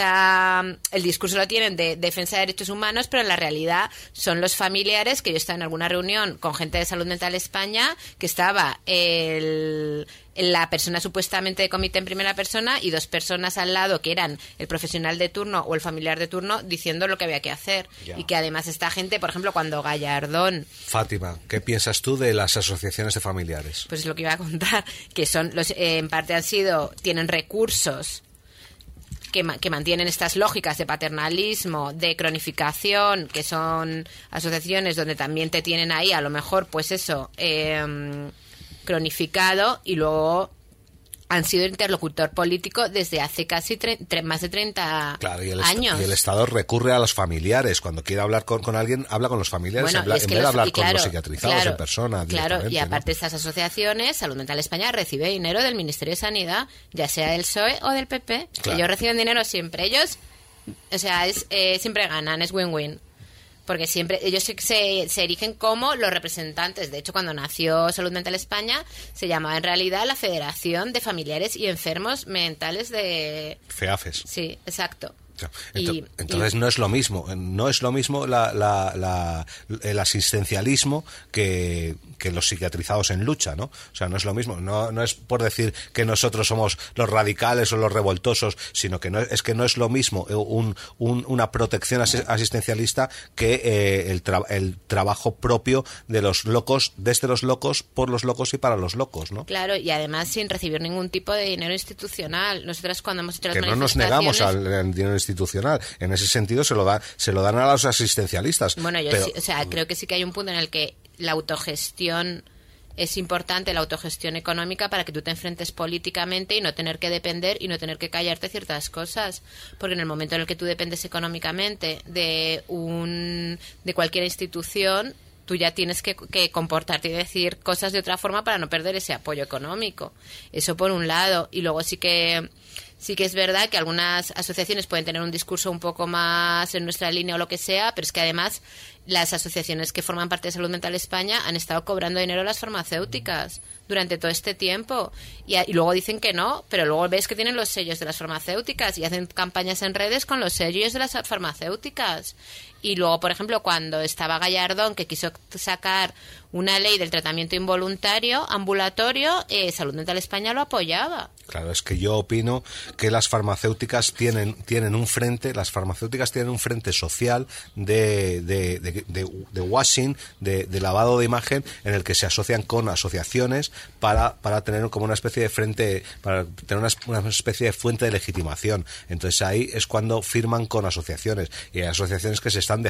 el discurso lo tienen de defensa de derechos humanos, pero en la realidad son los familiares, que yo estaba en alguna reunión con gente de Salud Mental España, que estaba la persona supuestamente de comité en primera persona y dos personas al lado que eran el profesional de turno o el familiar de turno diciendo lo que había que hacer. Ya. Y que además esta gente, por ejemplo, cuando Gallardón... Fátima, ¿qué piensas tú de las asociaciones de familiares? Pues es lo que iba a contar, que son en parte tienen recursos que mantienen estas lógicas de paternalismo, de cronificación, que son asociaciones donde también te tienen ahí, a lo mejor, pues eso... cronificado, y luego han sido interlocutor político desde hace casi más de 30 años. Y el Estado recurre a los familiares. Cuando quiere hablar con alguien, habla con los familiares en vez de hablar con los psiquiatrizados en persona. Claro, y aparte, ¿no? Estas asociaciones, Salud Mental España recibe dinero del Ministerio de Sanidad, ya sea del PSOE o del PP. Claro. Ellos reciben dinero siempre. Ellos, o sea, siempre ganan, es win-win. Porque siempre ellos se erigen como los representantes. De hecho, cuando nació Salud Mental España, se llamaba en realidad la Federación de Familiares y Enfermos Mentales de... FEAFES. Sí, exacto. Entonces no es lo mismo, el asistencialismo que los psiquiatrizados en lucha, ¿no? O sea, no es lo mismo, no es por decir que nosotros somos los radicales o los revoltosos, sino que no es lo mismo una protección asistencialista que el trabajo propio de los locos, desde los locos, por los locos y para los locos, ¿no? Claro, y además sin recibir ningún tipo de dinero institucional. Nosotras cuando hemos hecho las que no nos negamos al dinero institucional, en ese sentido se lo dan a los asistencialistas. Bueno, creo que sí que hay un punto en el que la autogestión es importante, la autogestión económica, para que tú te enfrentes políticamente y no tener que depender y no tener que callarte ciertas cosas, porque en el momento en el que tú dependes económicamente de cualquier institución, tú ya tienes que comportarte y decir cosas de otra forma para no perder ese apoyo económico. Eso por un lado. Y luego sí que es verdad que algunas asociaciones pueden tener un discurso un poco más en nuestra línea o lo que sea, pero es que además las asociaciones que forman parte de Salud Mental España han estado cobrando dinero a las farmacéuticas durante todo este tiempo y luego dicen que no, pero luego ves que tienen los sellos de las farmacéuticas y hacen campañas en redes con los sellos de las farmacéuticas. Y luego, por ejemplo, cuando estaba Gallardón, que quiso sacar una ley del tratamiento involuntario ambulatorio, Salud Mental España lo apoyaba. Claro, es que yo opino que las farmacéuticas tienen un frente social de washing, de lavado de imagen, en el que se asocian con asociaciones para tener como una especie de frente, para tener una especie de fuente de legitimación. Entonces ahí es cuando firman con asociaciones, y hay asociaciones que están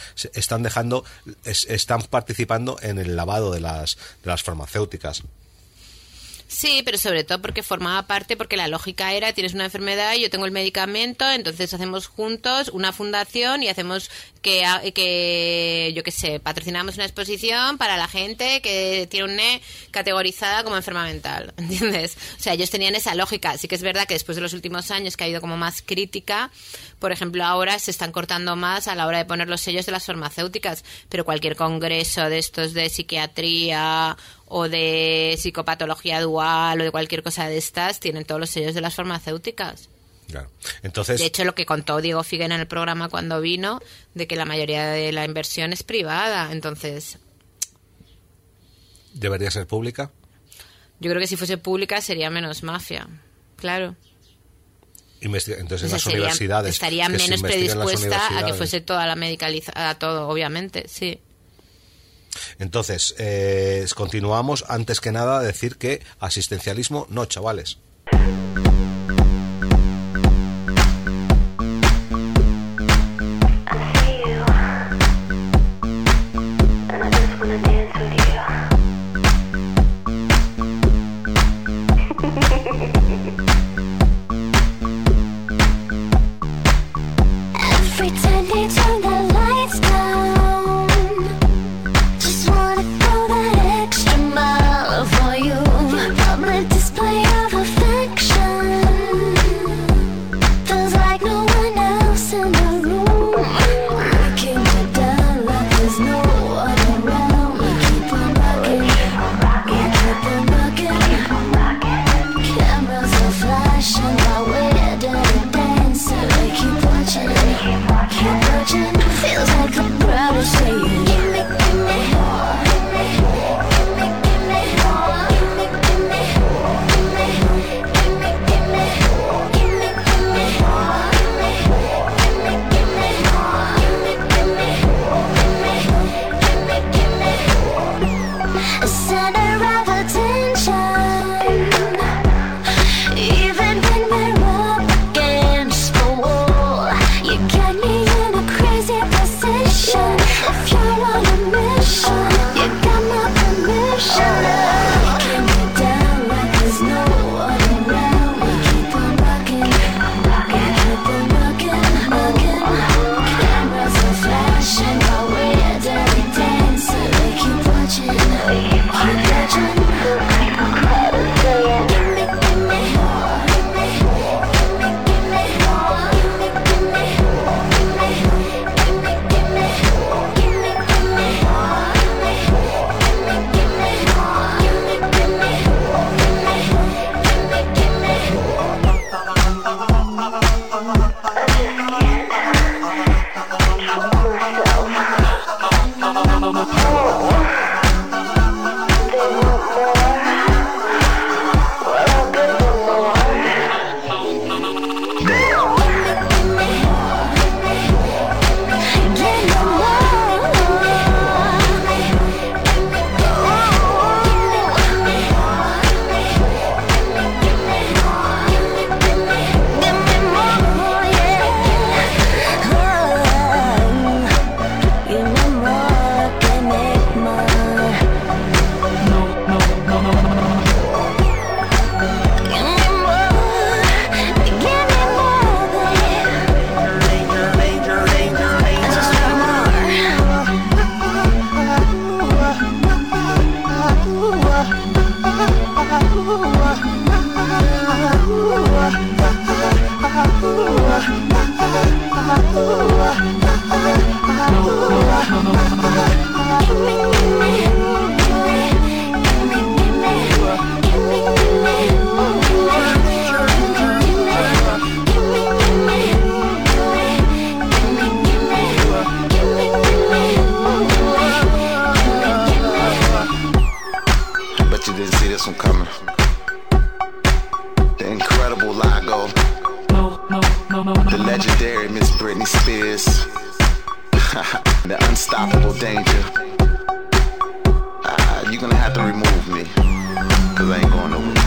participando en el lavado de las farmacéuticas. Sí, pero sobre todo porque formaba parte, porque la lógica era, tienes una enfermedad y yo tengo el medicamento, entonces hacemos juntos una fundación y hacemos que yo qué sé, patrocinamos una exposición para la gente que tiene un NE categorizada como enferma mental, ¿entiendes? O sea, ellos tenían esa lógica. Sí que es verdad que después de los últimos años que ha habido como más crítica, por ejemplo, ahora se están cortando más a la hora de poner los sellos de las farmacéuticas, pero cualquier congreso de estos de psiquiatría o de psicopatología dual o de cualquier cosa de estas, tienen todos los sellos de las farmacéuticas. Claro. Entonces, de hecho, lo que contó Diego Figuera en el programa cuando vino, de que la mayoría de la inversión es privada, entonces... ¿Debería ser pública? Yo creo que si fuese pública sería menos mafia, claro. Entonces las universidades... Estaría menos predispuesta a que fuese toda la medicalizada, todo, obviamente, sí. Entonces, continuamos. Antes que nada, decir que asistencialismo no, chavales. bet you didn't see this one coming. The incredible Lago. The legendary Miss Britney Spears. The unstoppable Danger. You're gonna have to remove me, cause I ain't going nowhere.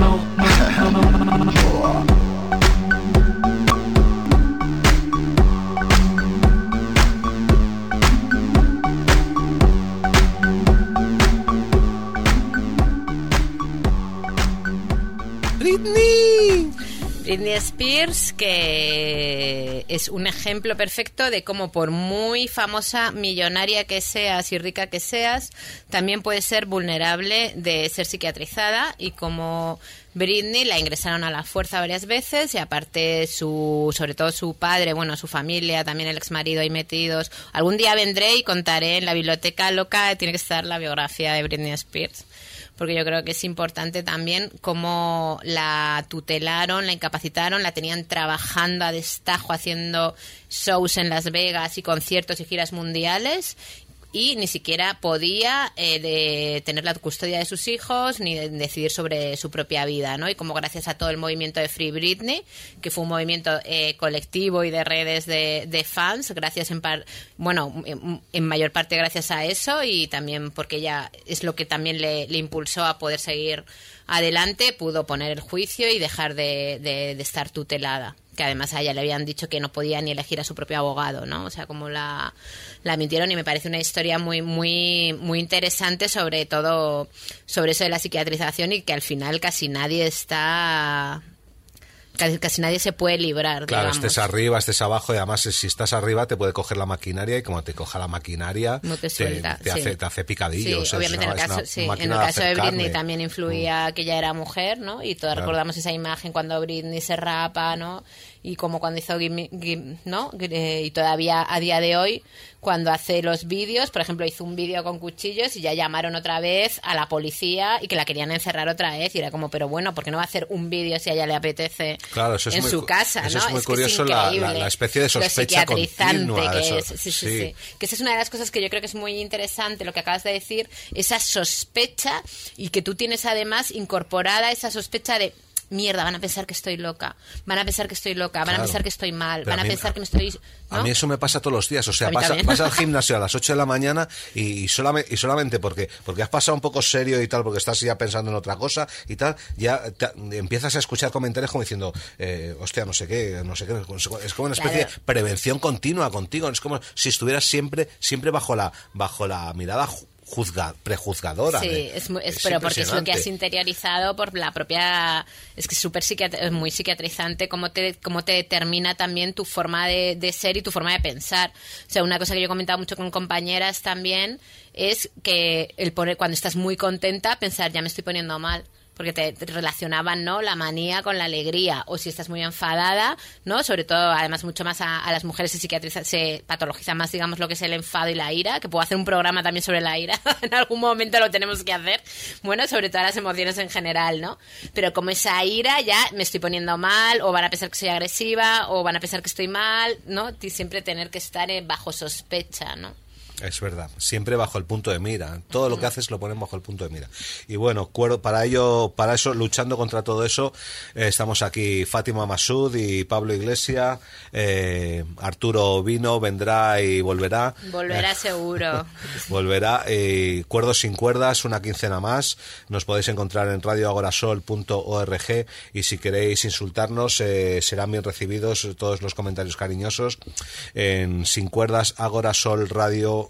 Britney Spears, que es un ejemplo perfecto de cómo por muy famosa, millonaria que seas y rica que seas, también puedes ser vulnerable de ser psiquiatrizada, y como Britney la ingresaron a la fuerza varias veces, y aparte sobre todo su padre, bueno, su familia, también el exmarido ahí metidos. Algún día vendré y contaré en la biblioteca loca, tiene que estar la biografía de Britney Spears, porque yo creo que es importante también cómo la tutelaron, la incapacitaron, la tenían trabajando a destajo, haciendo shows en Las Vegas y conciertos y giras mundiales, y ni siquiera podía tener la custodia de sus hijos ni decidir sobre su propia vida, ¿no? Y como gracias a todo el movimiento de Free Britney, que fue un movimiento colectivo y de redes de fans, gracias en mayor parte gracias a eso, y también porque ella es lo que también le impulsó a poder seguir adelante, pudo poner el juicio y dejar de estar tutelada, que además a ella le habían dicho que no podía ni elegir a su propio abogado, ¿no? O sea, como la mintieron, y me parece una historia muy, muy, muy interesante, sobre todo sobre eso de la psiquiatrización, y que al final casi nadie se puede librar. Claro, digamos. estés arriba, estés abajo, y además si estás arriba te puede coger la maquinaria, y como te coja la maquinaria no te suelta, te hace picadillos. Sí, obviamente en el caso de Britney también influía que ella era mujer, ¿no? Y todos recordamos esa imagen cuando Britney se rapa, ¿no? Y como cuando hizo ¿no? Y todavía a día de hoy, cuando hace los vídeos, por ejemplo, hizo un vídeo con cuchillos y ya llamaron otra vez a la policía y que la querían encerrar otra vez, y era como, pero bueno, ¿por qué no va a hacer un vídeo si a ella le apetece su casa? Eso ¿no? es muy curioso, la especie de sospecha continua. Que es. Sí. Que esa es una de las cosas que yo creo que es muy interesante, lo que acabas de decir, esa sospecha, y que tú tienes además incorporada esa sospecha de mierda, van a pensar que estoy loca, van a pensar que estoy mal, van a pensar que me estoy... ¿no? A mí eso me pasa todos los días, o sea, vas al gimnasio a las 8 de la mañana y solamente porque has pasado un poco serio y tal, porque estás ya pensando en otra cosa y tal, ya empiezas a escuchar comentarios como diciendo, hostia, no sé qué, es como una especie de prevención continua contigo, es como si estuvieras siempre bajo la mirada prejuzgadora. Sí, pero porque es lo que has interiorizado por la propia... Es que es muy psiquiatrizante cómo te determina también tu forma de ser y tu forma de pensar. O sea, una cosa que yo he comentado mucho con compañeras también es que cuando estás muy contenta, pensar, ya me estoy poniendo mal. Porque te relacionaban, ¿no?, la manía con la alegría. O si estás muy enfadada, ¿no? Sobre todo, además, mucho más a las mujeres se patologiza más, digamos, lo que es el enfado y la ira, que puedo hacer un programa también sobre la ira. En algún momento lo tenemos que hacer. Bueno, sobre todas las emociones en general, ¿no? Pero como esa ira, ya me estoy poniendo mal, o van a pensar que soy agresiva, o van a pensar que estoy mal, ¿no? Y siempre tener que estar bajo sospecha, ¿no? Es verdad, siempre bajo el punto de mira. Todo lo que haces lo ponen bajo el punto de mira. Y bueno, para eso, luchando contra todo eso, estamos aquí Fátima Masud y Pablo Iglesias. Arturo vendrá y volverá. Volverá seguro. Volverá. Cuerdos sin cuerdas, una quincena más. Nos podéis encontrar en radioagorasol.org, y si queréis insultarnos, serán bien recibidos todos los comentarios cariñosos en Sin Cuerdas Agorasol Radio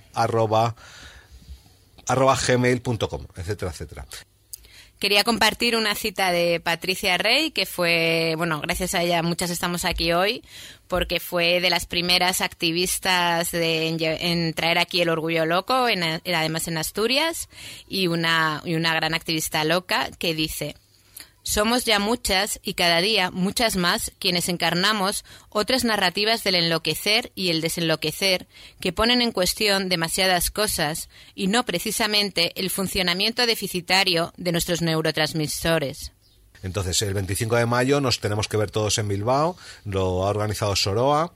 @gmail.com, etcétera, etcétera. Quería compartir una cita de Patricia Rey, que fue, bueno, gracias a ella muchas estamos aquí hoy, porque fue de las primeras activistas en traer aquí el orgullo loco, además en Asturias, y una gran activista loca que dice: somos ya muchas, y cada día muchas más, quienes encarnamos otras narrativas del enloquecer y el desenloquecer, que ponen en cuestión demasiadas cosas y no precisamente el funcionamiento deficitario de nuestros neurotransmisores. Entonces, el 25 de mayo nos tenemos que ver todos en Bilbao, lo ha organizado Soroa,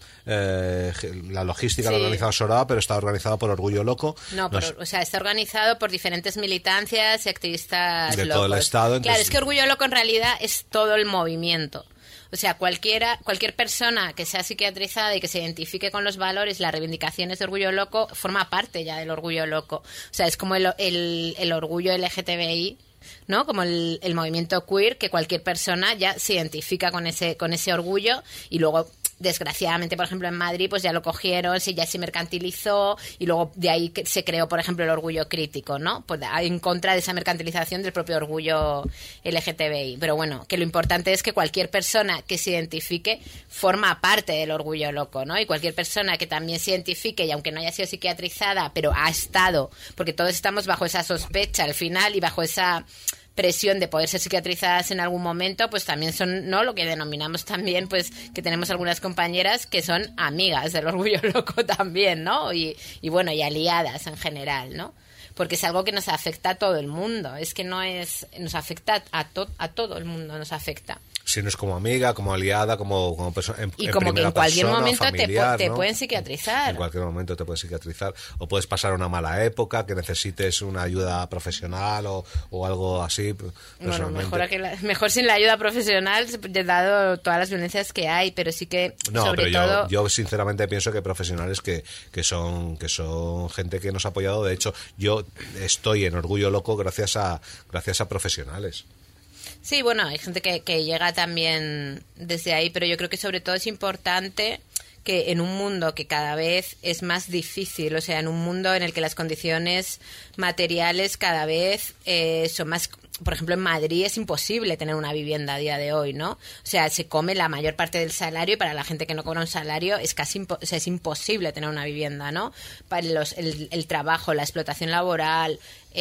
la logística Sí. lo ha organizado Soroa, pero está organizado por Orgullo Loco. No, o sea, está organizado por diferentes militancias y activistas De locos. todo el estado, Claro, entonces- es que Orgullo Loco en realidad es todo el movimiento. O sea, cualquier persona que sea psiquiatrizada y que se identifique con los valores, las reivindicaciones de Orgullo Loco, forma parte ya del Orgullo Loco. O sea, es como el orgullo LGTBI, ¿no? Como el movimiento queer, que cualquier persona ya se identifica con ese orgullo, y luego, desgraciadamente, por ejemplo, en Madrid pues ya lo cogieron, ya se mercantilizó, y luego de ahí que se creó, por ejemplo, el orgullo crítico, ¿no? Pues en contra de esa mercantilización del propio orgullo LGTBI. Pero bueno, que lo importante es que cualquier persona que se identifique forma parte del Orgullo Loco, ¿no? Y cualquier persona que también se identifique, y aunque no haya sido psiquiatrizada, pero ha estado, porque todos estamos bajo esa sospecha al final y bajo esa presión de poder ser psiquiatrizadas en algún momento, pues también son, ¿no?, lo que denominamos también, pues, que tenemos algunas compañeras que son amigas del Orgullo Loco también, ¿no? Y bueno, y aliadas en general, ¿no? Porque es algo que nos afecta a todo el mundo. Es que nos afecta a todo el mundo, nos afecta. Si no es como amiga, como aliada, como persona. Y como que en cualquier momento te ¿no? pueden psicatrizar. En cualquier momento te puedes psicatrizar. O puedes pasar una mala época, que necesites una ayuda profesional o algo así. Bueno, mejor sin la ayuda profesional, dado todas las violencias que hay, pero sí que, No, sobre pero todo... yo sinceramente pienso que profesionales que son gente que nos ha apoyado. De hecho, yo estoy en Orgullo Loco gracias a profesionales. Sí, bueno, hay gente que llega también desde ahí, pero yo creo que sobre todo es importante que en un mundo que cada vez es más difícil, o sea, en un mundo en el que las condiciones materiales cada vez son más... Por ejemplo, en Madrid es imposible tener una vivienda a día de hoy, ¿no? O sea, se come la mayor parte del salario, y para la gente que no cobra un salario es casi es imposible tener una vivienda, ¿no? Para el trabajo, la explotación laboral,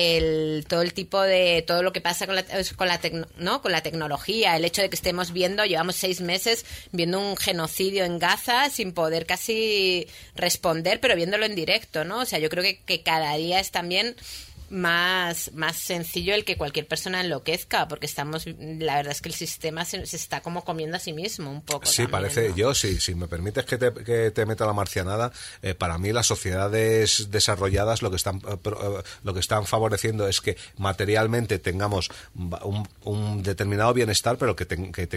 todo lo que pasa con la tecnología, el hecho de que llevamos 6 meses viendo un genocidio en Gaza sin poder casi responder, pero viéndolo en directo, ¿no? O sea, yo creo que cada día es también más sencillo el que cualquier persona enloquezca, porque la verdad es que el sistema se está como comiendo a sí mismo un poco. Sí, también, parece, ¿no? yo, si me permites que te meta la marcianada, para mí las sociedades desarrolladas lo que están favoreciendo es que materialmente tengamos un determinado bienestar, pero que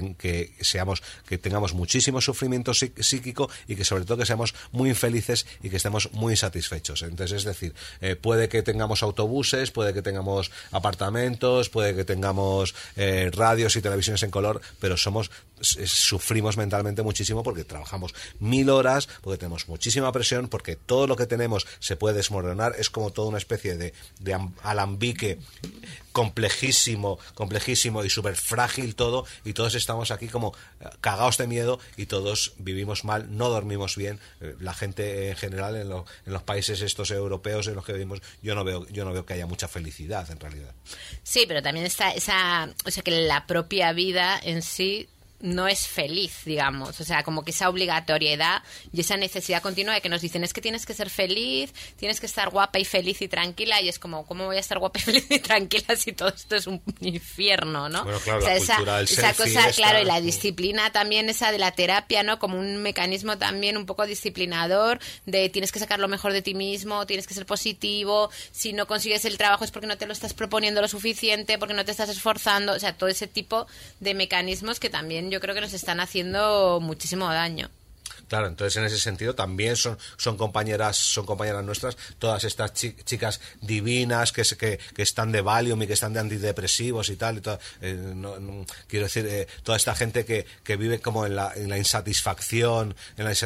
tengamos muchísimo sufrimiento psíquico, y que sobre todo que seamos muy infelices y que estemos muy insatisfechos. Entonces, es decir, puede que tengamos autobuses, puede que tengamos apartamentos, puede que tengamos radios y televisiones en color, pero sufrimos mentalmente muchísimo porque trabajamos 1000 horas, porque tenemos muchísima presión, porque todo lo que tenemos se puede desmoronar. Es como toda una especie de alambique complejísimo y súper frágil todo, y todos estamos aquí como cagados de miedo, y todos vivimos mal, no dormimos bien. La gente en general en los países estos europeos en los que vivimos, yo no veo que haya mucha felicidad en realidad. Sí, pero también está o sea, que la propia vida en sí no es feliz, digamos. O sea, como que esa obligatoriedad y esa necesidad continua de que nos dicen es que tienes que ser feliz, tienes que estar guapa y feliz y tranquila, y es como, ¿cómo voy a estar guapa y feliz y tranquila si todo esto es un infierno, ¿no? Bueno, claro, o sea, la cultura del esa selfie cosa, esta, claro, y la disciplina también, esa de la terapia, ¿no? Como un mecanismo también un poco disciplinador de tienes que sacar lo mejor de ti mismo, tienes que ser positivo, si no consigues el trabajo es porque no te lo estás proponiendo lo suficiente, porque no te estás esforzando, o sea, todo ese tipo de mecanismos que también yo creo que nos están haciendo muchísimo daño. Claro, entonces en ese sentido también son compañeras nuestras, todas estas chicas divinas que están de Valium y que están de antidepresivos y tal, y todo, quiero decir, toda esta gente que vive como en la insatisfacción,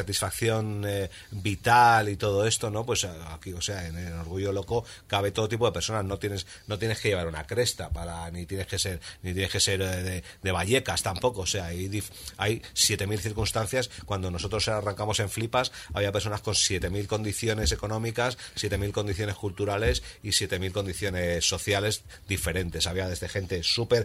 vital y todo esto, ¿no? Pues aquí, o sea, en el Orgullo Loco cabe todo tipo de personas. No tienes que llevar una cresta ni tienes que ser de Vallecas tampoco. O sea, hay 7000 circunstancias cuando nosotros nosotros arrancamos en flipas, había personas con 7.000 condiciones económicas, 7.000 condiciones culturales y 7.000 condiciones sociales diferentes. Había desde gente súper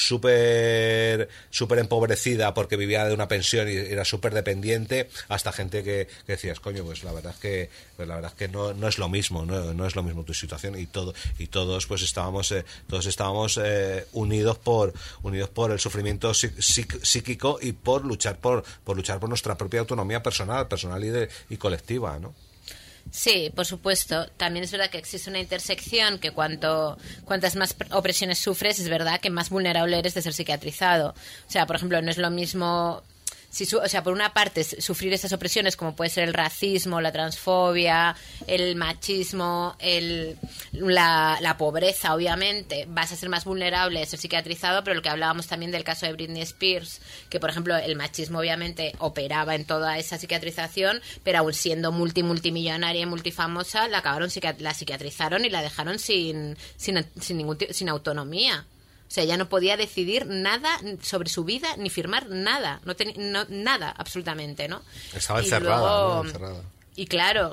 empobrecida porque vivía de una pensión y era súper dependiente, hasta gente que decías, coño, pues la verdad es que no es lo mismo, no es lo mismo tu situación, y todos pues estábamos unidos por el sufrimiento psíquico y por luchar por nuestra propia autonomía personal y colectiva, ¿no? Sí, por supuesto. También es verdad que existe una intersección que cuantas más opresiones sufres, es verdad que más vulnerable eres de ser psiquiatrizado. O sea, por ejemplo, no es lo mismo... por una parte, sufrir esas opresiones como puede ser el racismo, la transfobia, el machismo, la pobreza, obviamente, vas a ser más vulnerable a ser psiquiatrizado, pero lo que hablábamos también del caso de Britney Spears, que por ejemplo el machismo obviamente operaba en toda esa psiquiatrización, pero aún siendo multimillonaria y multifamosa, la psiquiatrizaron y la dejaron sin autonomía. O sea, ella no podía decidir nada sobre su vida ni firmar nada. Nada, absolutamente, ¿no? Estaba encerrada, luego, ¿no? Y claro.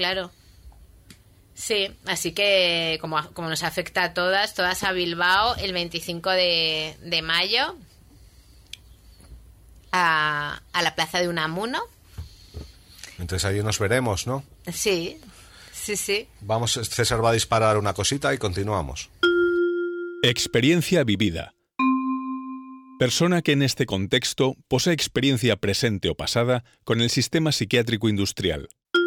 Sí, así que como nos afecta a todas a Bilbao el 25 de mayo a la plaza de Unamuno. Entonces allí nos veremos, ¿no? Sí. Vamos, César va a disparar una cosita y continuamos. Experiencia vivida. Persona que en este contexto posee experiencia presente o pasada con el sistema psiquiátrico industrial.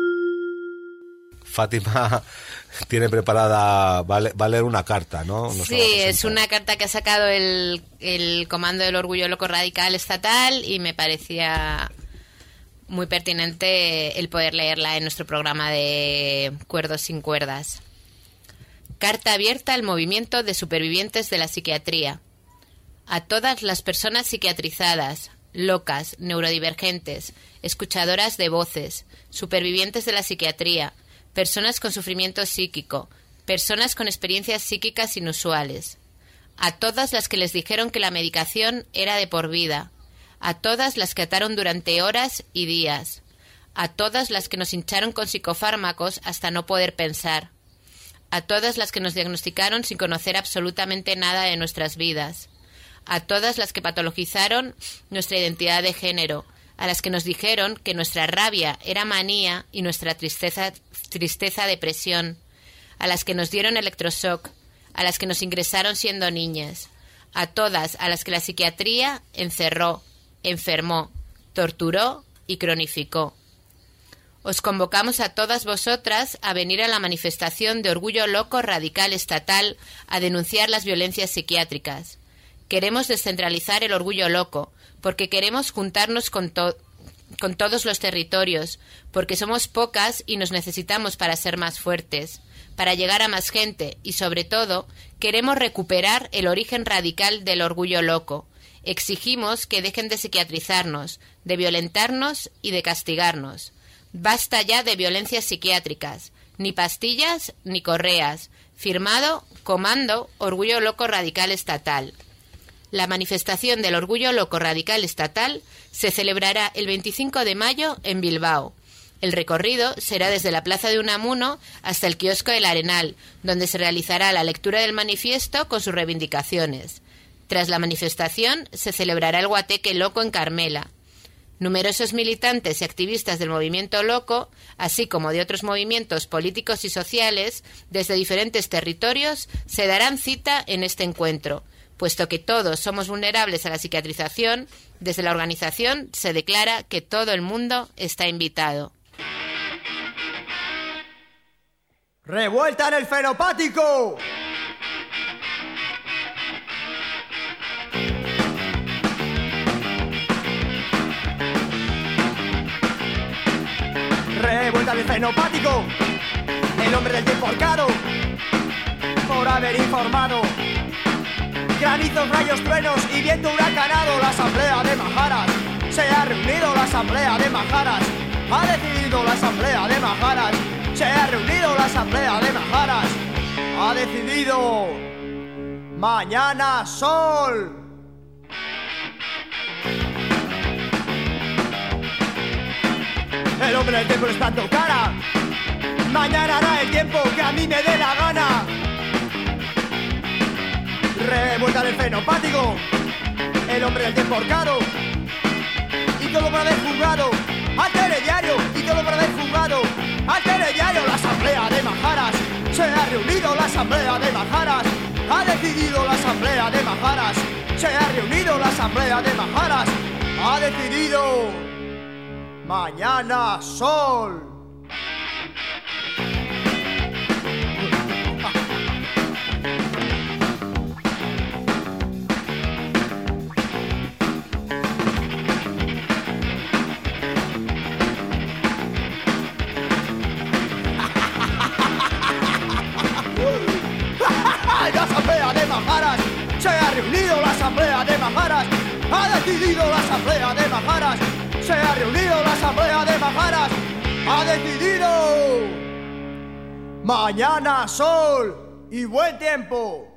Fátima tiene preparada, va a leer una carta, ¿no? Sí, es una carta que ha sacado el Comando del Orgullo Loco Radical Estatal y me parecía muy pertinente el poder leerla en nuestro programa de Cuerdos sin Cuerdas. Carta abierta al movimiento de supervivientes de la psiquiatría. A todas las personas psiquiatrizadas, locas, neurodivergentes, escuchadoras de voces, supervivientes de la psiquiatría, personas con sufrimiento psíquico, personas con experiencias psíquicas inusuales. A todas las que les dijeron que la medicación era de por vida. A todas las que ataron durante horas y días. A todas las que nos hincharon con psicofármacos hasta no poder pensar. A todas las que nos diagnosticaron sin conocer absolutamente nada de nuestras vidas. A todas las que patologizaron nuestra identidad de género. A las que nos dijeron que nuestra rabia era manía y nuestra tristeza depresión. A las que nos dieron electroshock. A las que nos ingresaron siendo niñas. A todas a las que la psiquiatría encerró, enfermó, torturó y cronificó. Os convocamos a todas vosotras a venir a la manifestación de Orgullo Loco Radical Estatal a denunciar las violencias psiquiátricas. Queremos descentralizar el orgullo loco, porque queremos juntarnos con todos los territorios, porque somos pocas y nos necesitamos para ser más fuertes, para llegar a más gente y, sobre todo, queremos recuperar el origen radical del orgullo loco. Exigimos que dejen de psiquiatrizarnos, de violentarnos y de castigarnos. Basta ya de violencias psiquiátricas, ni pastillas ni correas. Firmado Comando Orgullo Loco Radical Estatal. La manifestación del Orgullo Loco Radical Estatal se celebrará el 25 de mayo en Bilbao. El recorrido será desde la plaza de Unamuno hasta el kiosco del Arenal, donde se realizará la lectura del manifiesto con sus reivindicaciones. Tras la manifestación se celebrará el Guateque Loco en Carmela. Numerosos militantes y activistas del movimiento loco, así como de otros movimientos políticos y sociales, desde diferentes territorios, se darán cita en este encuentro. Puesto que todos somos vulnerables a la psiquiatrización, desde la organización se declara que todo el mundo está invitado. ¡Revuelta en el fenopático! Revuelta en el fenopático, el hombre del tiempo arcado, por haber informado. Granizos, rayos, truenos y viento huracanado. La asamblea de Majaras se ha reunido. La asamblea de Majaras ha decidido. La asamblea de Majaras se ha reunido. La asamblea de Majaras ha decidido. Mañana sol. El hombre del tiempo está en tu cara. Mañana hará el tiempo que a mí me dé la gana. Revuelta del fenopático. El hombre del tiempo horcado. Y todo por haber jugado al telediario. Y todo por haber jugado al telediario. La asamblea de Majaras. Se ha reunido la asamblea de Majaras. Ha decidido la asamblea de Majaras. Se ha reunido la asamblea de Majaras. Ha decidido. Mañana Sol. La asamblea de Majaras. Se ha reunido la asamblea de Majaras. Ha decidido la asamblea de Majaras. Se ha reunido la asamblea de Majaras. Ha decidido. Mañana sol y buen tiempo.